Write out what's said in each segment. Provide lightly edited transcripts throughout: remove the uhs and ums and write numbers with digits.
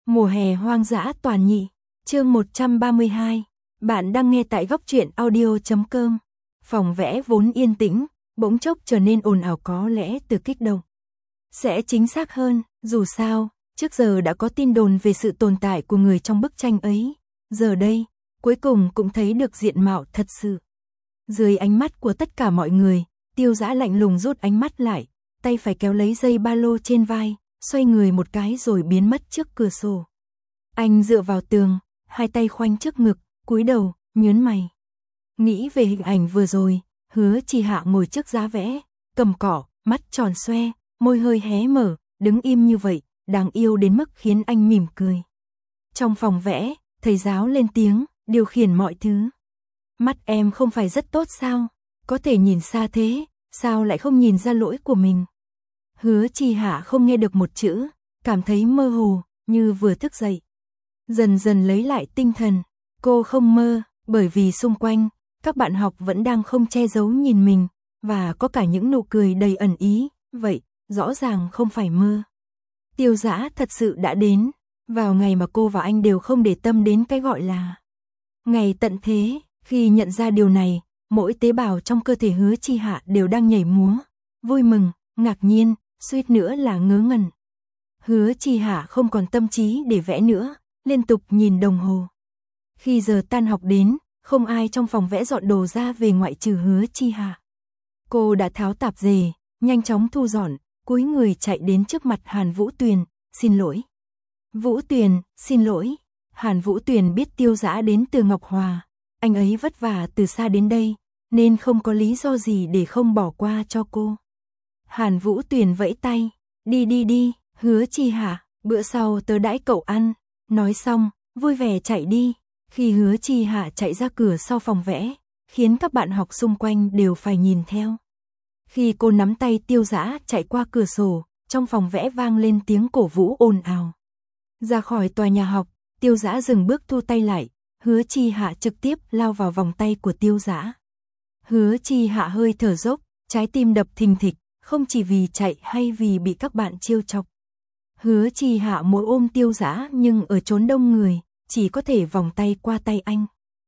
Mùa hè hoang dã toàn nhị, chương 132. Bạn đang nghe tại góc truyện audio.com. Phòng vẽ vốn yên tĩnh, bỗng chốc trở nên ồn ào, có lẽ từ kích động. Sẽ chính xác hơn, dù sao, trước giờ đã có tin đồn về sự tồn tại của người trong bức tranh ấy. Giờ đây, cuối cùng cũng thấy được diện mạo thật sự. Dưới ánh mắt của tất cả mọi người, Tiêu Dã lạnh lùng rút ánh mắt lại, tay phải kéo lấy dây ba lô trên vai, xoay người một cái rồi biến mất trước cửa sổ. Anh dựa vào tường, hai tay khoanh trước ngực, cúi đầu, nhớn mày. Nghĩ về hình ảnh vừa rồi, Hứa Chi Hạ ngồi trước giá vẽ, cầm cỏ, mắt tròn xoe, môi hơi hé mở, đứng im như vậy, đáng yêu đến mức khiến anh mỉm cười. Trong phòng vẽ, thầy giáo lên tiếng, điều khiển mọi thứ. Mắt em không phải rất tốt sao? Có thể nhìn xa thế, sao lại không nhìn ra lỗi của mình? Hứa Chi Hạ không nghe được một chữ, cảm thấy mơ hồ, như vừa thức dậy. Dần dần lấy lại tinh thần, cô không mơ, bởi vì xung quanh, các bạn học vẫn đang không che giấu nhìn mình, và có cả những nụ cười đầy ẩn ý, vậy, rõ ràng không phải mơ. Tiêu Dã thật sự đã đến, vào ngày mà cô và anh đều không để tâm đến cái gọi là ngày tận thế. Khi nhận ra điều này, mỗi tế bào trong cơ thể Hứa Chi Hạ đều đang nhảy múa, vui mừng, ngạc nhiên, suýt nữa là ngớ ngẩn. Hứa Chi Hạ không còn tâm trí để vẽ nữa, liên tục nhìn đồng hồ. Khi giờ tan học đến, không ai trong phòng vẽ dọn đồ ra về ngoại trừ Hứa Chi Hạ. Cô đã tháo tạp dề, nhanh chóng thu dọn, cúi người chạy đến trước mặt Hàn Vũ Tuyền, xin lỗi. Vũ Tuyền, xin lỗi. Hàn Vũ Tuyền biết Tiêu Dã đến từ Ngọc Hòa, anh ấy vất vả từ xa đến đây, nên không có lý do gì để không bỏ qua cho cô. Hàn Vũ Tuyền vẫy tay, đi, Hứa Chi Hạ, bữa sau tớ đãi cậu ăn. Nói xong, vui vẻ chạy đi. Khi Hứa Chi Hạ chạy ra cửa sau phòng vẽ, khiến các bạn học xung quanh đều phải nhìn theo. Khi cô nắm tay Tiêu Dã chạy qua cửa sổ, trong phòng vẽ vang lên tiếng cổ vũ ồn ào. Ra khỏi tòa nhà học, Tiêu Dã dừng bước thu tay lại, Hứa Chi Hạ trực tiếp lao vào vòng tay của Tiêu Dã. Hứa Chi Hạ hơi thở dốc, trái tim đập thình thịch, không chỉ vì chạy hay vì bị các bạn trêu chọc. Hứa Chi Hạ muốn ôm Tiêu Dã nhưng ở chốn đông người, chỉ có thể vòng tay qua tay anh.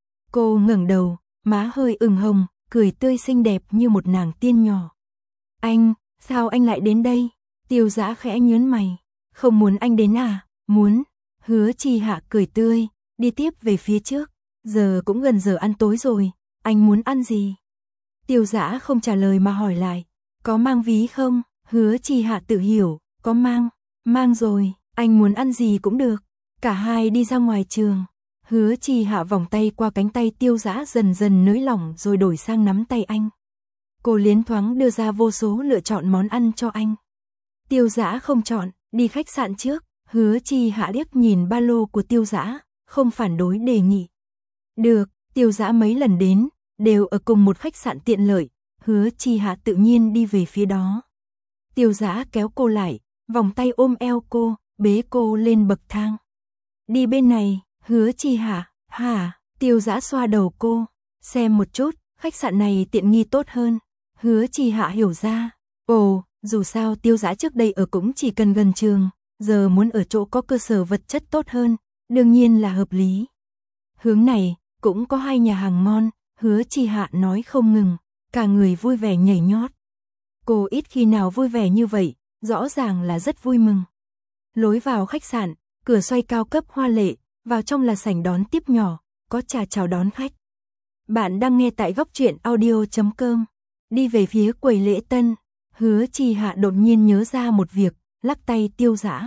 Cô ngẩng đầu, má hơi ửng hồng, cười tươi xinh đẹp như một nàng tiên nhỏ. Anh, sao anh lại đến đây? Tiêu Dã khẽ nhớn mày. Không muốn anh đến à? Muốn. Hứa Chi Hạ cười tươi, đi tiếp về phía trước. Giờ cũng gần giờ ăn tối rồi, anh muốn ăn gì? Tiêu Dã không trả lời mà hỏi lại. Có mang ví không? Hứa Chi Hạ tự hiểu, có mang. Mang rồi, anh muốn ăn gì cũng được. Cả hai đi ra ngoài trường. Hứa Chi Hạ vòng tay qua cánh tay Tiêu Dã, dần dần nới lỏng rồi đổi sang nắm tay anh. Cô liến thoáng đưa ra vô số lựa chọn món ăn cho anh. Tiêu Dã không chọn, đi khách sạn trước. Hứa Chi Hạ liếc nhìn ba lô của Tiêu Dã, không phản đối đề nghị. Được, Tiêu Dã mấy lần đến, đều ở cùng một khách sạn tiện lợi. Hứa Chi Hạ tự nhiên đi về phía đó. Tiêu Dã kéo cô lại, vòng tay ôm eo cô, bế cô lên bậc thang. Đi bên này. Hứa Chi Hạ, hả? Tiêu Dã xoa đầu cô, xem một chút, khách sạn này tiện nghi tốt hơn. Hứa Chi Hạ hiểu ra. Ồ, dù sao Tiêu Dã trước đây ở cũng chỉ cần gần trường, giờ muốn ở chỗ có cơ sở vật chất tốt hơn, đương nhiên là hợp lý. Hướng này, cũng có hai nhà hàng ngon, Hứa Chi Hạ nói không ngừng, cả người vui vẻ nhảy nhót. Cô ít khi nào vui vẻ như vậy, rõ ràng là rất vui mừng. Lối vào khách sạn, cửa xoay cao cấp hoa lệ, vào trong là sảnh đón tiếp nhỏ, có trà chào đón khách. Bạn đang nghe tại góc truyện audio.com. Đi về phía quầy lễ tân, Hứa Chi Hạ đột nhiên nhớ ra một việc, lắc tay Tiêu Dã.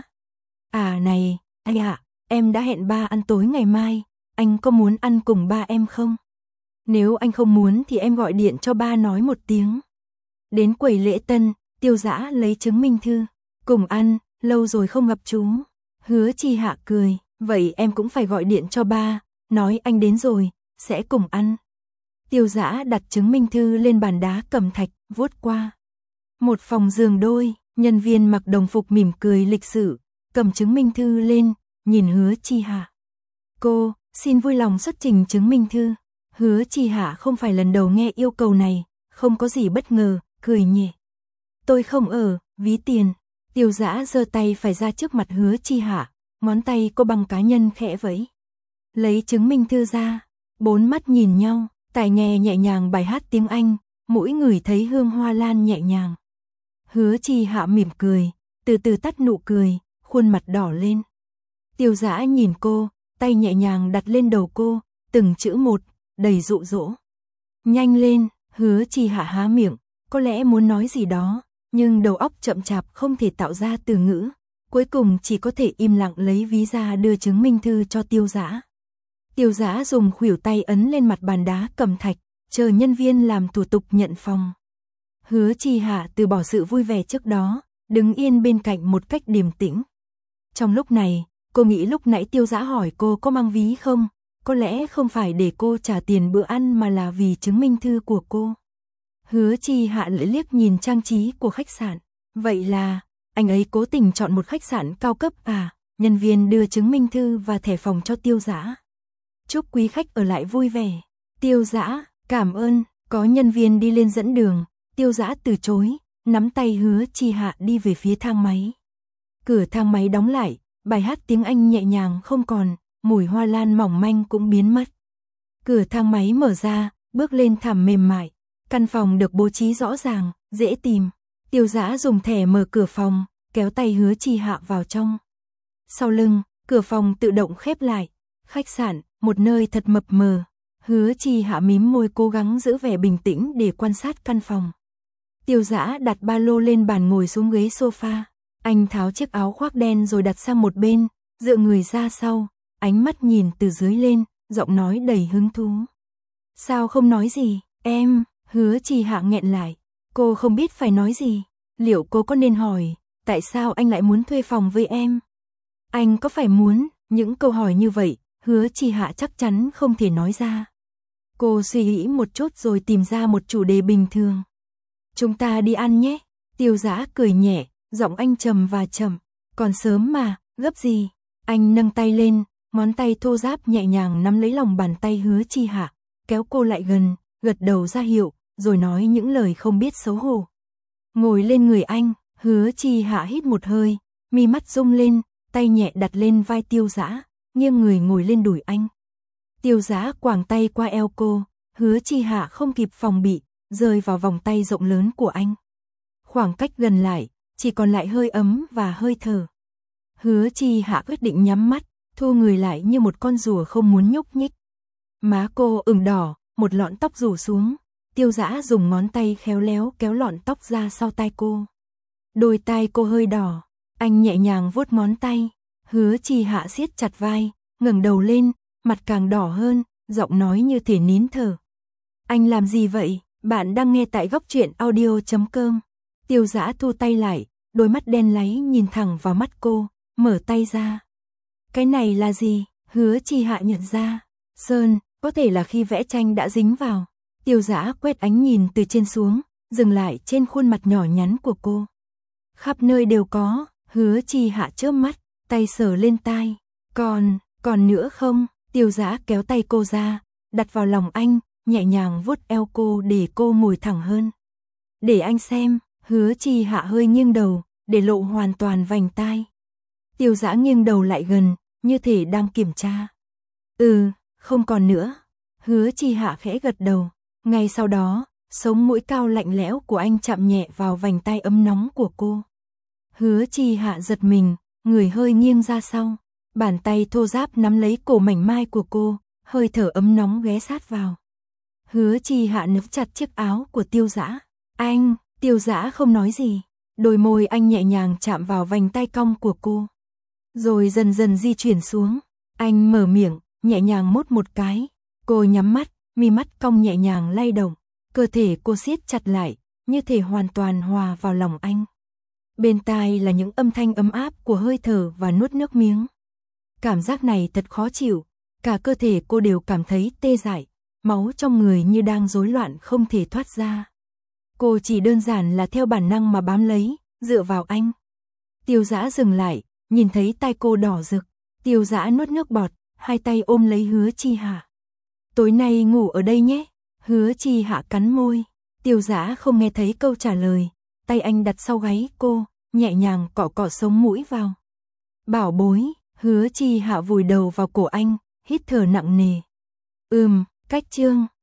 À này, anh ạ, em đã hẹn ba ăn tối ngày mai, anh có muốn ăn cùng ba em không? Nếu anh không muốn thì em gọi điện cho ba nói một tiếng. Đến quầy lễ tân, Tiêu Dã lấy chứng minh thư. Cùng ăn, lâu rồi không gặp chú. Hứa Chi Hạ cười, vậy em cũng phải gọi điện cho ba, nói anh đến rồi, sẽ cùng ăn. Tiêu Dã đặt chứng minh thư lên bàn đá cẩm thạch, vuốt qua. Một phòng giường đôi, nhân viên mặc đồng phục mỉm cười lịch sự, cầm chứng minh thư lên, nhìn Hứa Chi Hạ. Cô, xin vui lòng xuất trình chứng minh thư. Hứa Chi Hạ không phải lần đầu nghe yêu cầu này, không có gì bất ngờ, cười nhẹ. Tôi không ở, ví tiền. Tiêu Dã giơ tay phải ra trước mặt Hứa Chi Hạ, ngón tay cô bằng cá nhân khẽ vẫy. Lấy chứng minh thư ra, bốn mắt nhìn nhau, tai nghe nhẹ nhàng bài hát tiếng Anh, mỗi người thấy hương hoa lan nhẹ nhàng. Hứa Chi Hạ mỉm cười, từ từ tắt nụ cười, khuôn mặt đỏ lên. Tiêu Dã nhìn cô, tay nhẹ nhàng đặt lên đầu cô, từng chữ một, đầy dụ dỗ. Nhanh lên, Hứa Chi Hạ há miệng, có lẽ muốn nói gì đó, nhưng đầu óc chậm chạp không thể tạo ra từ ngữ, cuối cùng chỉ có thể im lặng lấy ví ra đưa chứng minh thư cho Tiêu Dã. Tiêu Dã dùng khuỷu tay ấn lên mặt bàn đá cẩm thạch, chờ nhân viên làm thủ tục nhận phòng. Hứa Chi Hạ từ bỏ sự vui vẻ trước đó, đứng yên bên cạnh một cách điềm tĩnh. Trong lúc này, cô nghĩ lúc nãy Tiêu Dã hỏi cô có mang ví không, có lẽ không phải để cô trả tiền bữa ăn mà là vì chứng minh thư của cô. Hứa Chi Hạ lại liếc nhìn trang trí của khách sạn. Vậy là, anh ấy cố tình chọn một khách sạn cao cấp à? Nhân viên đưa chứng minh thư và thẻ phòng cho Tiêu Dã. Chúc quý khách ở lại vui vẻ. Tiêu Dã, cảm ơn. Có nhân viên đi lên dẫn đường. Tiêu Dã từ chối, nắm tay Hứa Chi Hạ đi về phía thang máy. Cửa thang máy đóng lại, bài hát tiếng Anh nhẹ nhàng không còn, mùi hoa lan mỏng manh cũng biến mất. Cửa thang máy mở ra, bước lên thảm mềm mại. Căn phòng được bố trí rõ ràng, dễ tìm. Tiêu Dã dùng thẻ mở cửa phòng, kéo tay Hứa Chi Hạ vào trong. Sau lưng, cửa phòng tự động khép lại. Khách sạn, một nơi thật mập mờ. Hứa Chi Hạ mím môi cố gắng giữ vẻ bình tĩnh để quan sát căn phòng. Tiêu Dã đặt ba lô lên bàn ngồi xuống ghế sofa. Anh tháo chiếc áo khoác đen rồi đặt sang một bên, dựa người ra sau, ánh mắt nhìn từ dưới lên, giọng nói đầy hứng thú. Sao không nói gì, em? Hứa Chi Hạ nghẹn lại. Cô không biết phải nói gì. Liệu cô có nên hỏi, tại sao anh lại muốn thuê phòng với em? Anh có phải muốn? Những câu hỏi như vậy, Hứa Chi Hạ chắc chắn không thể nói ra. Cô suy nghĩ một chút rồi tìm ra một chủ đề bình thường. Chúng ta đi ăn nhé. Tiêu Dã cười nhẹ, giọng anh trầm và chậm. Còn sớm mà, gấp gì? Anh nâng tay lên, ngón tay thô ráp nhẹ nhàng nắm lấy lòng bàn tay Hứa Chi Hạ, kéo cô lại gần, gật đầu ra hiệu, rồi nói những lời không biết xấu hổ. Ngồi lên người anh, Hứa Chi Hạ hít một hơi, mi mắt rung lên, tay nhẹ đặt lên vai Tiêu Dã, nghiêng người ngồi lên đùi anh. Tiêu Dã quàng tay qua eo cô, Hứa Chi Hạ không kịp phòng bị, rơi vào vòng tay rộng lớn của anh. Khoảng cách gần lại, chỉ còn lại hơi ấm và hơi thở. Hứa Chi Hạ quyết định nhắm mắt, thu người lại như một con rùa không muốn nhúc nhích. Má cô ửng đỏ, một lọn tóc rủ xuống. Tiêu Dã dùng ngón tay khéo léo kéo lọn tóc ra sau tai cô. Đôi tai cô hơi đỏ, anh nhẹ nhàng vuốt ngón tay. Hứa Chi Hạ siết chặt vai, ngẩng đầu lên, mặt càng đỏ hơn, giọng nói như thể nín thở. Anh làm gì vậy? Bạn đang nghe tại Góc Truyện Audio.com. Tiêu Dã thu tay lại, đôi mắt đen láy nhìn thẳng vào mắt cô, mở tay ra. Cái này là gì? Hứa Chi Hạ nhận ra. Sơn, có thể là khi vẽ tranh đã dính vào. Tiêu Dã quét ánh nhìn từ trên xuống, dừng lại trên khuôn mặt nhỏ nhắn của cô. Khắp nơi đều có. Hứa Chi Hạ chớp mắt, tay sờ lên tai. Còn nữa không? Tiêu Dã kéo tay cô ra, đặt vào lòng anh, nhẹ nhàng vuốt eo cô để cô ngồi thẳng hơn. Để anh xem. Hứa Chi Hạ hơi nghiêng đầu, để lộ hoàn toàn vành tai. Tiêu Dã nghiêng đầu lại gần, như thể đang kiểm tra. Không còn nữa. Hứa Chi Hạ khẽ gật đầu. Ngay sau đó, sống mũi cao lạnh lẽo của anh chạm nhẹ vào vành tai ấm nóng của cô. Hứa Chi Hạ giật mình, người hơi nghiêng ra sau. Bàn tay thô ráp nắm lấy cổ mảnh mai của cô, hơi thở ấm nóng ghé sát vào. Hứa Chi Hạ nắm chặt chiếc áo của Tiêu Dã. Anh, Tiêu Dã không nói gì. Đôi môi anh nhẹ nhàng chạm vào vành tai cong của cô. Rồi dần dần di chuyển xuống. Anh mở miệng, nhẹ nhàng mút một cái. Cô nhắm mắt, mi mắt cong nhẹ nhàng lay động. Cơ thể cô siết chặt lại, như thể hoàn toàn hòa vào lòng anh. Bên tai là những âm thanh ấm áp của hơi thở và nuốt nước miếng. Cảm giác này thật khó chịu. Cả cơ thể cô đều cảm thấy tê dại. Máu trong người như đang rối loạn không thể thoát ra. Cô chỉ đơn giản là theo bản năng mà bám lấy, dựa vào anh. Tiêu Dã dừng lại, nhìn thấy tai cô đỏ rực. Tiêu Dã nuốt nước bọt, hai tay ôm lấy Hứa Chi Hạ. Tối nay ngủ ở đây nhé. Hứa Chi Hạ cắn môi. Tiêu Dã không nghe thấy câu trả lời. Tay anh đặt sau gáy cô, nhẹ nhàng cọ cọ sống mũi vào. Bảo bối. Hứa Chi Hạo vùi đầu vào cổ anh, hít thở nặng nề. Cách Trương,